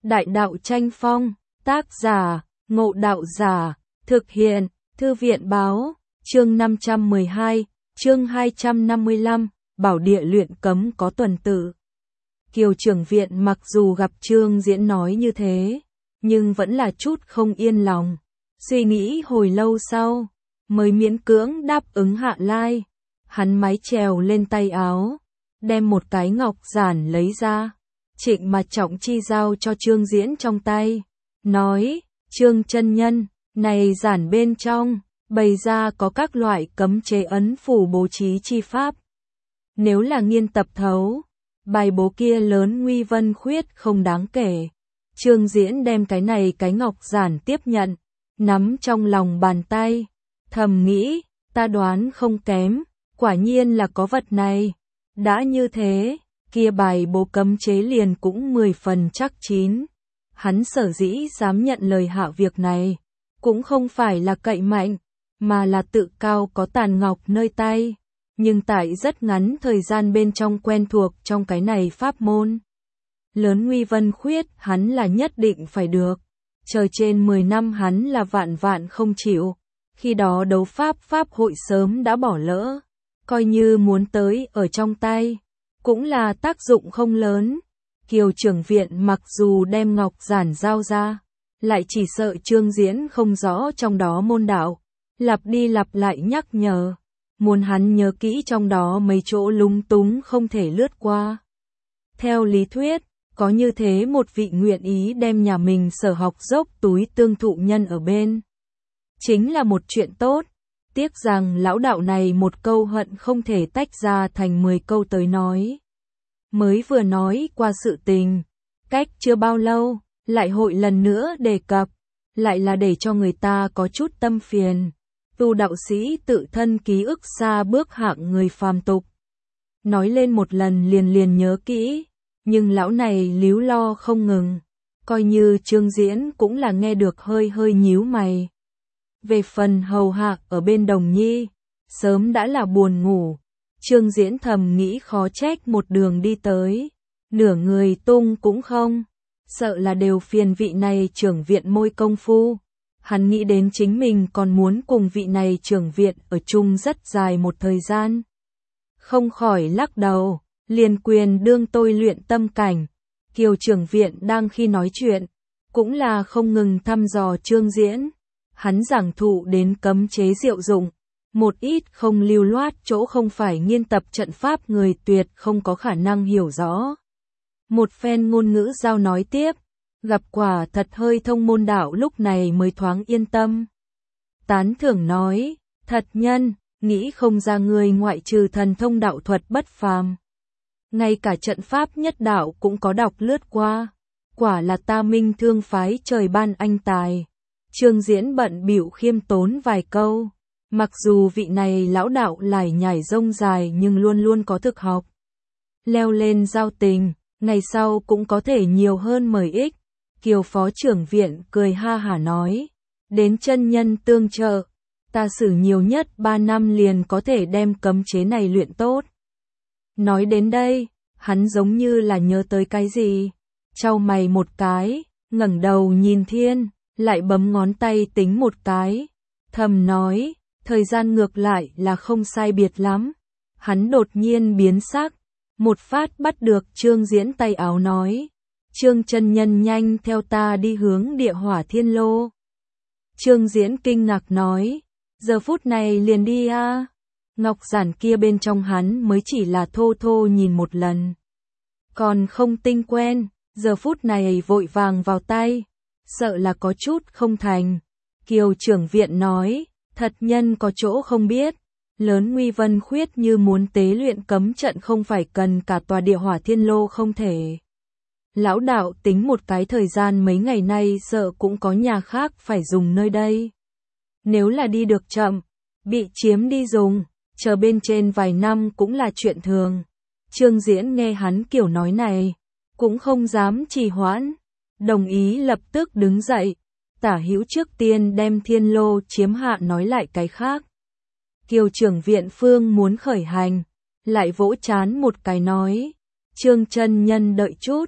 Đại đạo tranh phong, tác giả, Ngộ Đạo Giả, thực hiện, Thư viện báo, chương 512, chương 255, Bảo địa luyện cấm có tuần tự. Kiều Trưởng Viện mặc dù gặp Trương Diễn nói như thế, nhưng vẫn là chút không yên lòng. Suy nghĩ hồi lâu sau, mới miễn cưỡng đáp ứng Hạ Lai. Hắn mái trèo lên tay áo, đem một cái ngọc giản lấy ra. Trịnh Mạt Trọng chi giao cho Trương Diễn trong tay, nói, Trương chân nhân, này giản bên trong, bày ra có các loại cấm chế ấn phủ bố trí chi pháp. Nếu là nghiên tập thấu, bài bố kia lớn nguy vân khuyết không đáng kể. Trương Diễn đem cái ngọc giản tiếp nhận, nắm trong lòng bàn tay, thầm nghĩ, ta đoán không kém, quả nhiên là có vật này. Đã như thế, kia bài bố cấm chế liền cũng 10 phần chắc chín. Hắn sở dĩ dám nhận lời hạ việc này, cũng không phải là cậy mạnh, mà là tự cao có tàn ngọc nơi tay. Nhưng tại rất ngắn thời gian bên trong quen thuộc trong cái này pháp môn. Lớn nguy vân khuyết hắn là nhất định phải được. Chờ trên 10 năm hắn là vạn không chịu. Khi đó đấu pháp hội sớm đã bỏ lỡ. Coi như muốn tới ở trong tay, cũng là tác dụng không lớn. Kiều Trưởng Viện mặc dù đem ngọc giản giao ra, lại chỉ sợ Trương Diễn không rõ trong đó môn đạo. Lặp đi lặp lại nhắc nhở. Muốn hắn nhớ kỹ trong đó mấy chỗ lung túng không thể lướt qua. Theo lý thuyết, có như thế một vị nguyện ý đem nhà mình sở học dốc túi tương thụ nhân ở bên. Chính là một chuyện tốt. Tiếc rằng lão đạo này một câu hận không thể tách ra thành 10 câu tới nói. Mới vừa nói qua sự tình, cách chưa bao lâu, lại hội lần nữa đề cập, lại là để cho người ta có chút tâm phiền. Tu đạo sĩ tự thân ký ức xa bước hạng người phàm tục. Nói lên một lần liền nhớ kỹ, nhưng lão này líu lo không ngừng. Coi như Trương Diễn cũng là nghe được hơi nhíu mày. Về phần hầu hạ ở bên Đồng Nhi, sớm đã là buồn ngủ. Trương Diễn thầm nghĩ khó trách một đường đi tới, nửa người tung cũng không, sợ là đều phiền vị này trưởng viện môi công phu. Hắn nghĩ đến chính mình còn muốn cùng vị này trưởng viện ở chung rất dài một thời gian. Không khỏi lắc đầu, liền quyền đương tôi luyện tâm cảnh. Kiều Trưởng Viện đang khi nói chuyện, cũng là không ngừng thăm dò Trương Diễn. Hắn giảng thụ đến cấm chế diệu dụng, một ít không lưu loát chỗ không phải nghiên tập trận pháp người tuyệt không có khả năng hiểu rõ. Một phen ngôn ngữ giao nói tiếp. Gặp quả thật hơi thông môn đạo lúc này mới thoáng yên tâm. Tán thưởng nói, thật nhân, nghĩ không ra người ngoại trừ thần thông đạo thuật bất phàm. Ngay cả trận pháp nhất đạo cũng có đọc lướt qua. Quả là ta minh thương phái trời ban anh tài. Trương Diễn bận bịu khiêm tốn vài câu. Mặc dù vị này lão đạo lải nhải rông dài nhưng luôn luôn có thực học. Leo lên giao tình, ngày sau cũng có thể nhiều hơn mời ích. Kiều Phó Trưởng Viện cười ha hả nói, đến chân nhân tương trợ, ta xử nhiều nhất 3 năm liền có thể đem cấm chế này luyện tốt. Nói đến đây, hắn giống như là nhớ tới cái gì, chau mày một cái, ngẩng đầu nhìn thiên, lại bấm ngón tay tính một cái, thầm nói, thời gian ngược lại là không sai biệt lắm. Hắn đột nhiên biến sắc, một phát bắt được Trương Diễn tay áo nói, Trương chân nhân nhanh theo ta đi hướng địa hỏa thiên lô. Trương Diễn kinh ngạc nói, giờ phút này liền đi a. Ngọc giản kia bên trong hắn mới chỉ là thô nhìn một lần. Còn không tinh quen, giờ phút này vội vàng vào tay, sợ là có chút không thành. Kiều Trưởng Viện nói, thật nhân có chỗ không biết, lớn nguy vân khuyết như muốn tế luyện cấm trận không phải cần cả tòa địa hỏa thiên lô không thể. Lão đạo tính một cái thời gian mấy ngày nay sợ cũng có nhà khác phải dùng nơi đây. Nếu là đi được chậm, bị chiếm đi dùng, chờ bên trên vài năm cũng là chuyện thường. Trương Diễn nghe hắn kiểu nói này, cũng không dám trì hoãn, đồng ý lập tức đứng dậy. Tả hữu trước tiên đem thiên lô chiếm hạ nói lại cái khác. Kiều Trưởng Viện phương muốn khởi hành, lại vỗ chán một cái nói, Trương chân nhân đợi chút.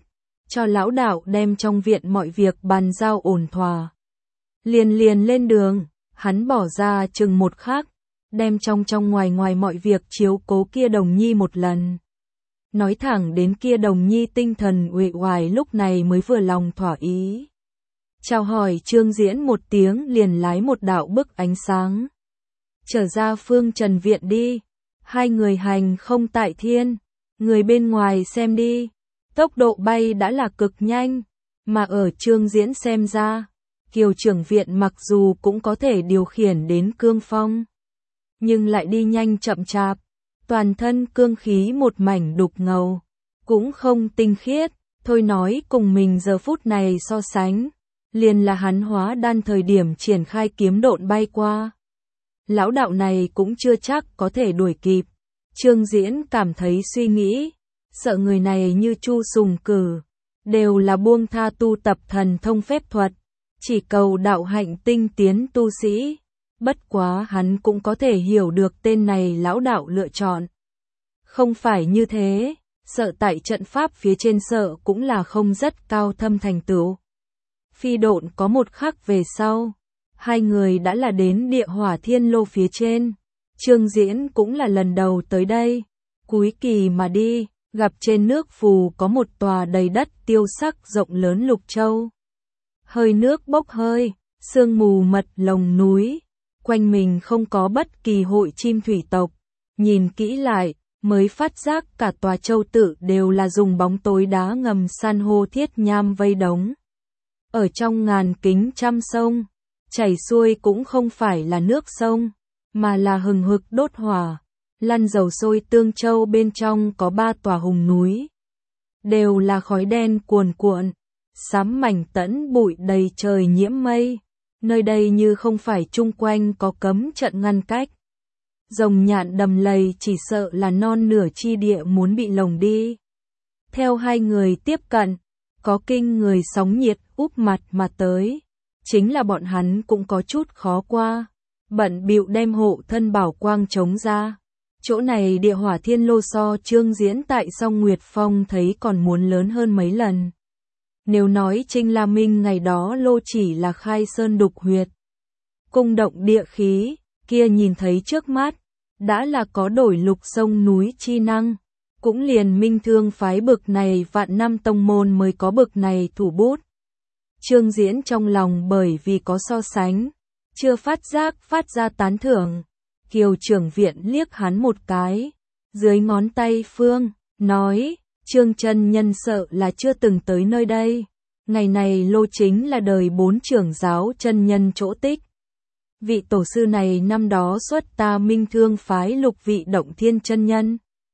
cho lão đạo đem trong viện mọi việc bàn giao ổn thỏa. Liền lên đường, hắn bỏ ra chừng một khắc, đem trong ngoài mọi việc chiếu cố kia Đồng Nhi một lần. Nói thẳng đến kia Đồng Nhi tinh thần uể oải lúc này mới vừa lòng thỏa ý. Chào hỏi Trương Diễn một tiếng liền lái một đạo bức ánh sáng. Trở ra Phương Trần viện đi, hai người hành không tại thiên, người bên ngoài xem đi. Tốc độ bay đã là cực nhanh, mà ở Trương Diễn xem ra, Kiều trưởng viện mặc dù cũng có thể điều khiển đến cương phong, nhưng lại đi nhanh chậm chạp, toàn thân cương khí một mảnh đục ngầu, cũng không tinh khiết, thôi nói cùng mình giờ phút này so sánh, liền là hắn hóa đan thời điểm triển khai kiếm độn bay qua. Lão đạo này cũng chưa chắc có thể đuổi kịp, Trương Diễn cảm thấy suy nghĩ, sợ người này như Chu Sùng Cử, đều là buông tha tu tập thần thông phép thuật, chỉ cầu đạo hạnh tinh tiến tu sĩ. Bất quá hắn cũng có thể hiểu được tên này lão đạo lựa chọn. Không phải như thế, sợ tại trận pháp phía trên sợ cũng là không rất cao thâm thành tựu. Phi độn có một khắc về sau, hai người đã là đến địa hỏa thiên lô phía trên. Trương Diễn cũng là lần đầu tới đây, cúi kỳ mà đi, gặp trên nước phù có một tòa đầy đất tiêu sắc rộng lớn lục châu. Hơi nước bốc hơi, sương mù mật lồng núi, quanh mình không có bất kỳ hội chim thủy tộc. Nhìn kỹ lại, mới phát giác cả tòa châu tự đều là dùng bóng tối đá ngầm san hô thiết nham vây đóng. Ở trong ngàn kính trăm sông, chảy xuôi cũng không phải là nước sông, mà là hừng hực đốt hỏa, lăn dầu sôi tương châu bên trong có 3 tòa hùng núi. Đều là khói đen cuồn cuộn, xám mảnh tẫn bụi đầy trời nhiễm mây, nơi đây như không phải chung quanh có cấm trận ngăn cách. Rồng nhạn đầm lầy chỉ sợ là non nửa chi địa muốn bị lồng đi. Theo hai người tiếp cận, có kinh người sóng nhiệt úp mặt mà tới, chính là bọn hắn cũng có chút khó qua, bận bịu đem hộ thân bảo quang chống ra. Chỗ này địa hỏa thiên lô so Trương Diễn tại Song Nguyệt Phong thấy còn muốn lớn hơn mấy lần. Nếu nói Trinh La Minh ngày đó lô chỉ là khai sơn đục huyệt, cung động địa khí, kia nhìn thấy trước mắt, đã là có đổi lục sông núi chi năng, cũng liền Minh Thương phái bực này vạn năm tông môn mới có bực này thủ bút. Trương Diễn trong lòng bởi vì có so sánh, chưa phát giác phát ra tán thưởng. Kiều trưởng viện liếc hắn một cái, dưới ngón tay phương, nói, Trương chân nhân sợ là chưa từng tới nơi đây. Ngày này lô chính là đời 4 trưởng giáo chân nhân chỗ tích. Vị tổ sư này năm đó xuất ta Minh Thương phái lục vị động thiên chân nhân.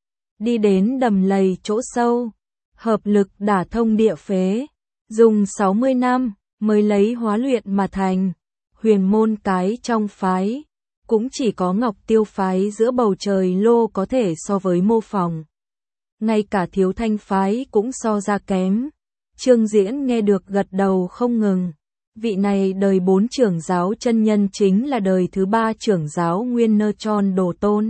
Đi đến đầm lầy chỗ sâu, hợp lực đả thông địa phế, dùng 60 năm mới lấy hóa luyện mà thành. Huyền môn cái trong phái, cũng chỉ có Ngọc Tiêu phái giữa bầu trời lô có thể so với mô phỏng. Ngay cả Thiếu Thanh phái cũng so ra kém. Trương Diễn nghe được gật đầu không ngừng. Vị này đời 4 trưởng giáo chân nhân chính là đời thứ 3 trưởng giáo Nguyên Nơ Tròn Đồ Tôn.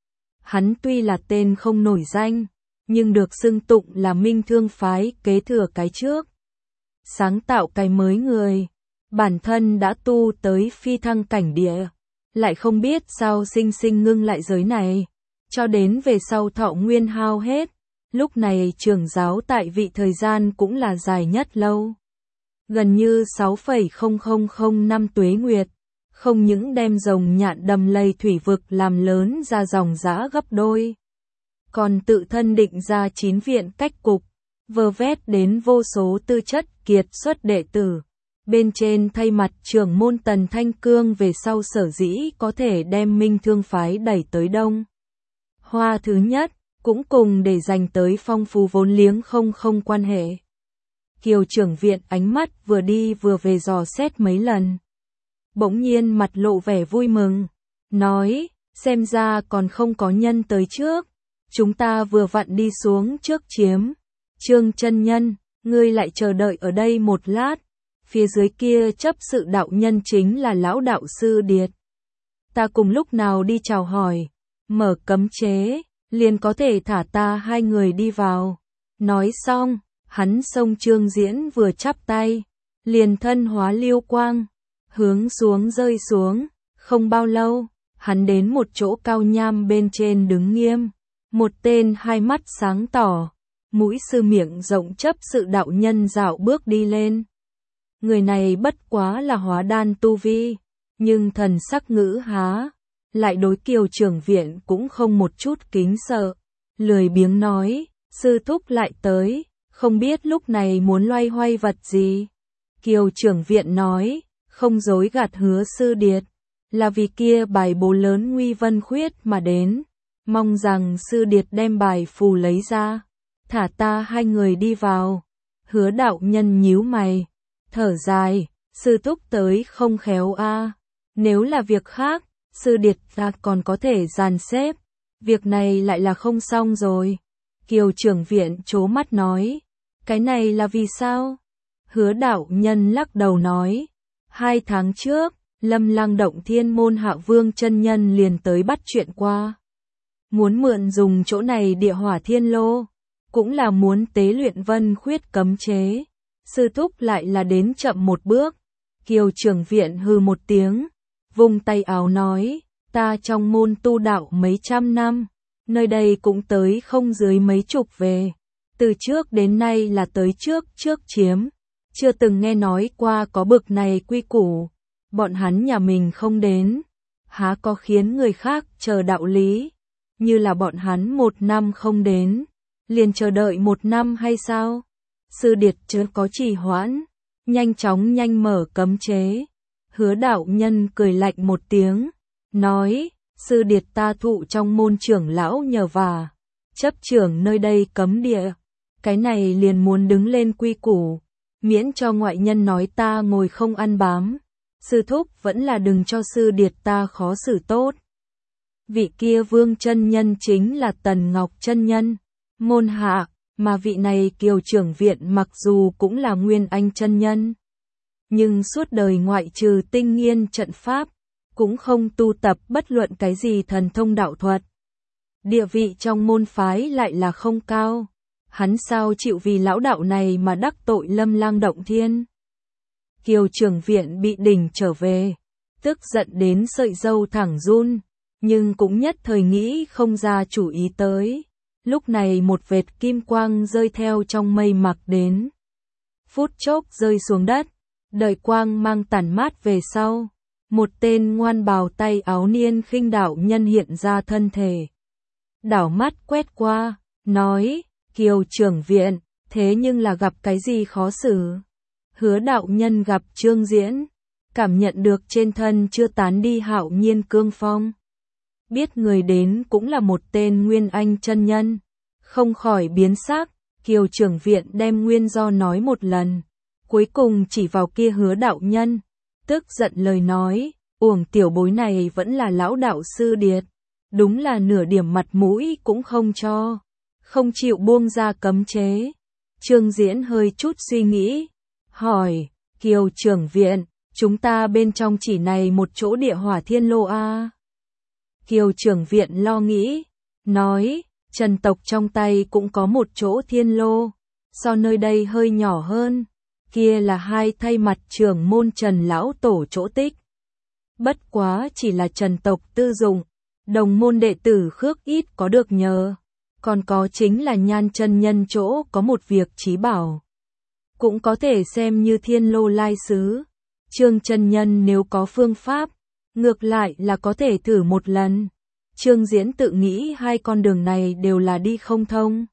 Hắn tuy là tên không nổi danh, nhưng được xưng tụng là Minh Thương phái kế thừa cái trước. Sáng tạo cái mới người, bản thân đã tu tới phi thăng cảnh địa, lại không biết sao sinh ngưng lại giới này, cho đến về sau thọ nguyên hao hết, lúc này trưởng giáo tại vị thời gian cũng là dài nhất lâu. Gần như 6,0005 năm tuế nguyệt, không những đem rồng nhạn đầm lầy thủy vực làm lớn ra dòng dã gấp đôi, còn tự thân định ra 9 viện cách cục, vơ vét đến vô số tư chất kiệt xuất đệ tử. Bên trên thay mặt trưởng môn Tần Thanh Cương về sau sở dĩ có thể đem Minh Thương phái đẩy tới đông. Hoa thứ nhất, cũng cùng để dành tới phong phú vốn liếng không quan hệ. Kiều trưởng viện ánh mắt vừa đi vừa về dò xét mấy lần. Bỗng nhiên mặt lộ vẻ vui mừng, nói, xem ra còn không có nhân tới trước. Chúng ta vừa vặn đi xuống trước chiếm. Trương chân nhân, ngươi lại chờ đợi ở đây một lát. Phía dưới kia chấp sự đạo nhân chính là lão đạo sư Điệt. Ta cùng lúc nào đi chào hỏi, mở cấm chế, liền có thể thả ta hai người đi vào. Nói xong, Hắn xông Trương Diễn vừa chắp tay, liền thân hóa lưu quang, hướng xuống rơi xuống, không bao lâu, hắn đến một chỗ cao nham bên trên đứng nghiêm, một tên hai mắt sáng tỏ, mũi sư miệng rộng chấp sự đạo nhân dạo bước đi lên. Người này bất quá là hóa đan tu vi, nhưng thần sắc ngữ há, lại đối Kiều trưởng viện cũng không một chút kính sợ, lười biếng nói, sư thúc lại tới, không biết lúc này muốn loay hoay vật gì. Kiều trưởng viện nói, không dối gạt Hứa sư điệt, là vì kia bài bố lớn nguy vân khuyết mà đến, mong rằng sư điệt đem bài phù lấy ra, thả ta hai người đi vào. Hứa đạo nhân nhíu mày, thở dài, sư thúc tới không khéo a. Nếu là việc khác, sư điệt ta còn có thể dàn xếp, việc này lại là không xong rồi. Kiều trưởng viện trố mắt nói, cái này là vì sao? Hứa đạo nhân lắc đầu nói, 2 tháng trước, Lâm Lăng Động Thiên môn Hạ Vương chân nhân liền tới bắt chuyện qua. Muốn mượn dùng chỗ này địa hỏa thiên lô, cũng là muốn tế luyện vân khuyết cấm chế. Sư thúc lại là đến chậm một bước. Kiều trưởng viện hừ một tiếng, vung tay áo nói, ta trong môn tu đạo mấy trăm năm, nơi đây cũng tới không dưới mấy chục về. Từ trước đến nay là tới trước chiếm, chưa từng nghe nói qua có bực này quy củ. Bọn hắn nhà mình không đến, há có khiến người khác chờ đạo lý, như là bọn hắn 1 năm không đến, liền chờ đợi 1 năm hay sao? Sư điệt chớ có trì hoãn, nhanh mở cấm chế. Hứa đạo nhân cười lạnh một tiếng, nói, sư điệt ta thụ trong môn trưởng lão nhờ vả, chấp trưởng nơi đây cấm địa, cái này liền muốn đứng lên quy củ, miễn cho ngoại nhân nói ta ngồi không ăn bám. Sư thúc vẫn là đừng cho sư điệt ta khó xử tốt. Vị kia Vương chân nhân chính là Tần Ngọc chân nhân, môn hạ, mà vị này Kiều trưởng viện mặc dù cũng là Nguyên Anh chân nhân, nhưng suốt đời ngoại trừ tinh nghiên trận pháp, cũng không tu tập bất luận cái gì thần thông đạo thuật. Địa vị trong môn phái lại là không cao, hắn sao chịu vì lão đạo này mà đắc tội Lâm Lang Động Thiên. Kiều trưởng viện bị đỉnh trở về, tức giận đến sợi râu thẳng run, nhưng cũng nhất thời nghĩ không ra chủ ý tới. Lúc này một vệt kim quang rơi theo trong mây mặc đến, phút chốc rơi xuống đất, đợi quang mang tản mát về sau, một tên ngoan bào tay áo niên khinh đạo nhân hiện ra thân thể. Đảo mắt quét qua, nói, Kiều trưởng viện, thế nhưng là gặp cái gì khó xử? Hứa đạo nhân gặp Trương Diễn, cảm nhận được trên thân chưa tán đi hạo nhiên cương phong. Biết người đến cũng là một tên Nguyên Anh chân nhân, không khỏi biến sắc. Kiều trưởng viện đem nguyên do nói một lần, cuối cùng chỉ vào kia Hứa đạo nhân, tức giận lời nói, uổng tiểu bối này vẫn là lão đạo sư điệt, đúng là nửa điểm mặt mũi cũng không cho, không chịu buông ra cấm chế. Trương Diễn hơi chút suy nghĩ, hỏi, Kiều trưởng viện, chúng ta bên trong chỉ này một chỗ địa hỏa thiên lô a? Kiều trưởng viện lo nghĩ, nói, Trần tộc trong tay cũng có một chỗ thiên lô, so nơi đây hơi nhỏ hơn, kia là hai thay mặt trưởng môn Trần lão tổ chỗ tích. Bất quá chỉ là Trần tộc tư dụng, đồng môn đệ tử khước ít có được nhờ, còn có chính là Nhan chân nhân chỗ có một việc chí bảo, cũng có thể xem như thiên lô lai xứ. Trương chân nhân nếu có phương pháp, ngược lại là có thể thử một lần. Trương Diễn tự nghĩ hai con đường này đều là đi không thông.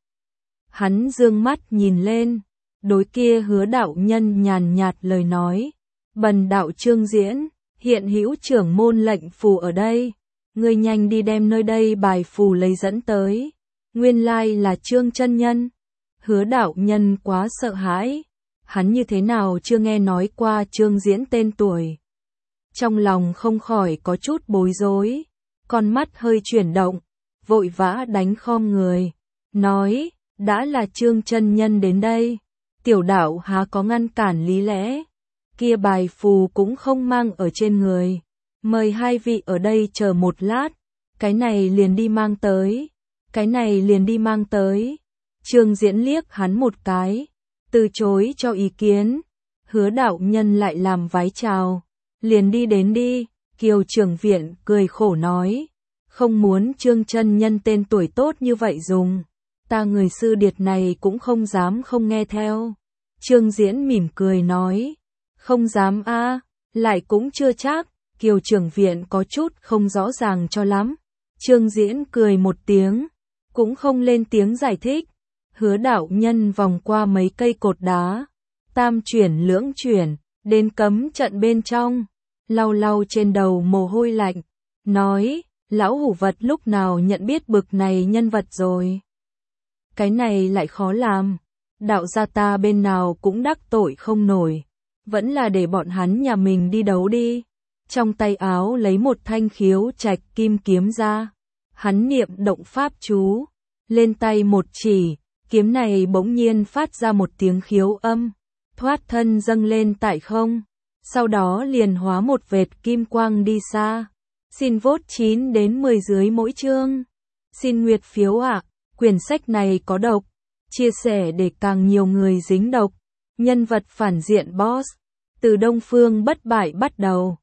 Hắn dương mắt nhìn lên, đối kia Hứa đạo nhân nhàn nhạt lời nói, bần đạo Trương Diễn, hiện hữu trưởng môn lệnh phù ở đây, ngươi nhanh đi đem nơi đây bài phù lấy dẫn tới. Nguyên lai là Trương chân nhân. Hứa đạo nhân quá sợ hãi, hắn như thế nào chưa nghe nói qua Trương Diễn tên tuổi. Trong lòng không khỏi có chút bối rối, con mắt hơi chuyển động, vội vã đánh khom người, nói, đã là Trương chân nhân đến đây, tiểu đạo há có ngăn cản lý lẽ, kia bài phù cũng không mang ở trên người, mời hai vị ở đây chờ một lát, cái này liền đi mang tới, cái này liền đi mang tới. Trương Diễn liếc hắn một cái, từ chối cho ý kiến. Hứa đạo nhân lại làm vái chào, liền đi đến đi. Kiều trưởng viện cười khổ nói, không muốn Trương chân nhân tên tuổi tốt như vậy dùng, ta người sư điệt này cũng không dám không nghe theo. Trương Diễn mỉm cười nói, không dám a, lại cũng chưa chắc. Kiều trưởng viện có chút không rõ ràng cho lắm. Trương Diễn cười một tiếng, cũng không lên tiếng giải thích. Hứa đạo nhân vòng qua mấy cây cột đá, tam chuyển lưỡng chuyển, đến cấm trận bên trong, lau lau trên đầu mồ hôi lạnh, nói, lão hủ vật lúc nào nhận biết bực này nhân vật rồi. Cái này lại khó làm, đạo gia ta bên nào cũng đắc tội không nổi, vẫn là để bọn hắn nhà mình đi đấu đi. Trong tay áo lấy một thanh khiếu trạch kim kiếm ra, hắn niệm động pháp chú, lên tay một chỉ, kiếm này bỗng nhiên phát ra một tiếng khiếu âm, thoát thân dâng lên tại không, sau đó liền hóa một vệt kim quang đi xa. Xin vote 9 đến 10 dưới mỗi chương. Xin nguyệt phiếu ạ, quyển sách này có độc, chia sẻ để càng nhiều người dính độc. Nhân vật phản diện boss, từ Đông Phương bất bại bắt đầu.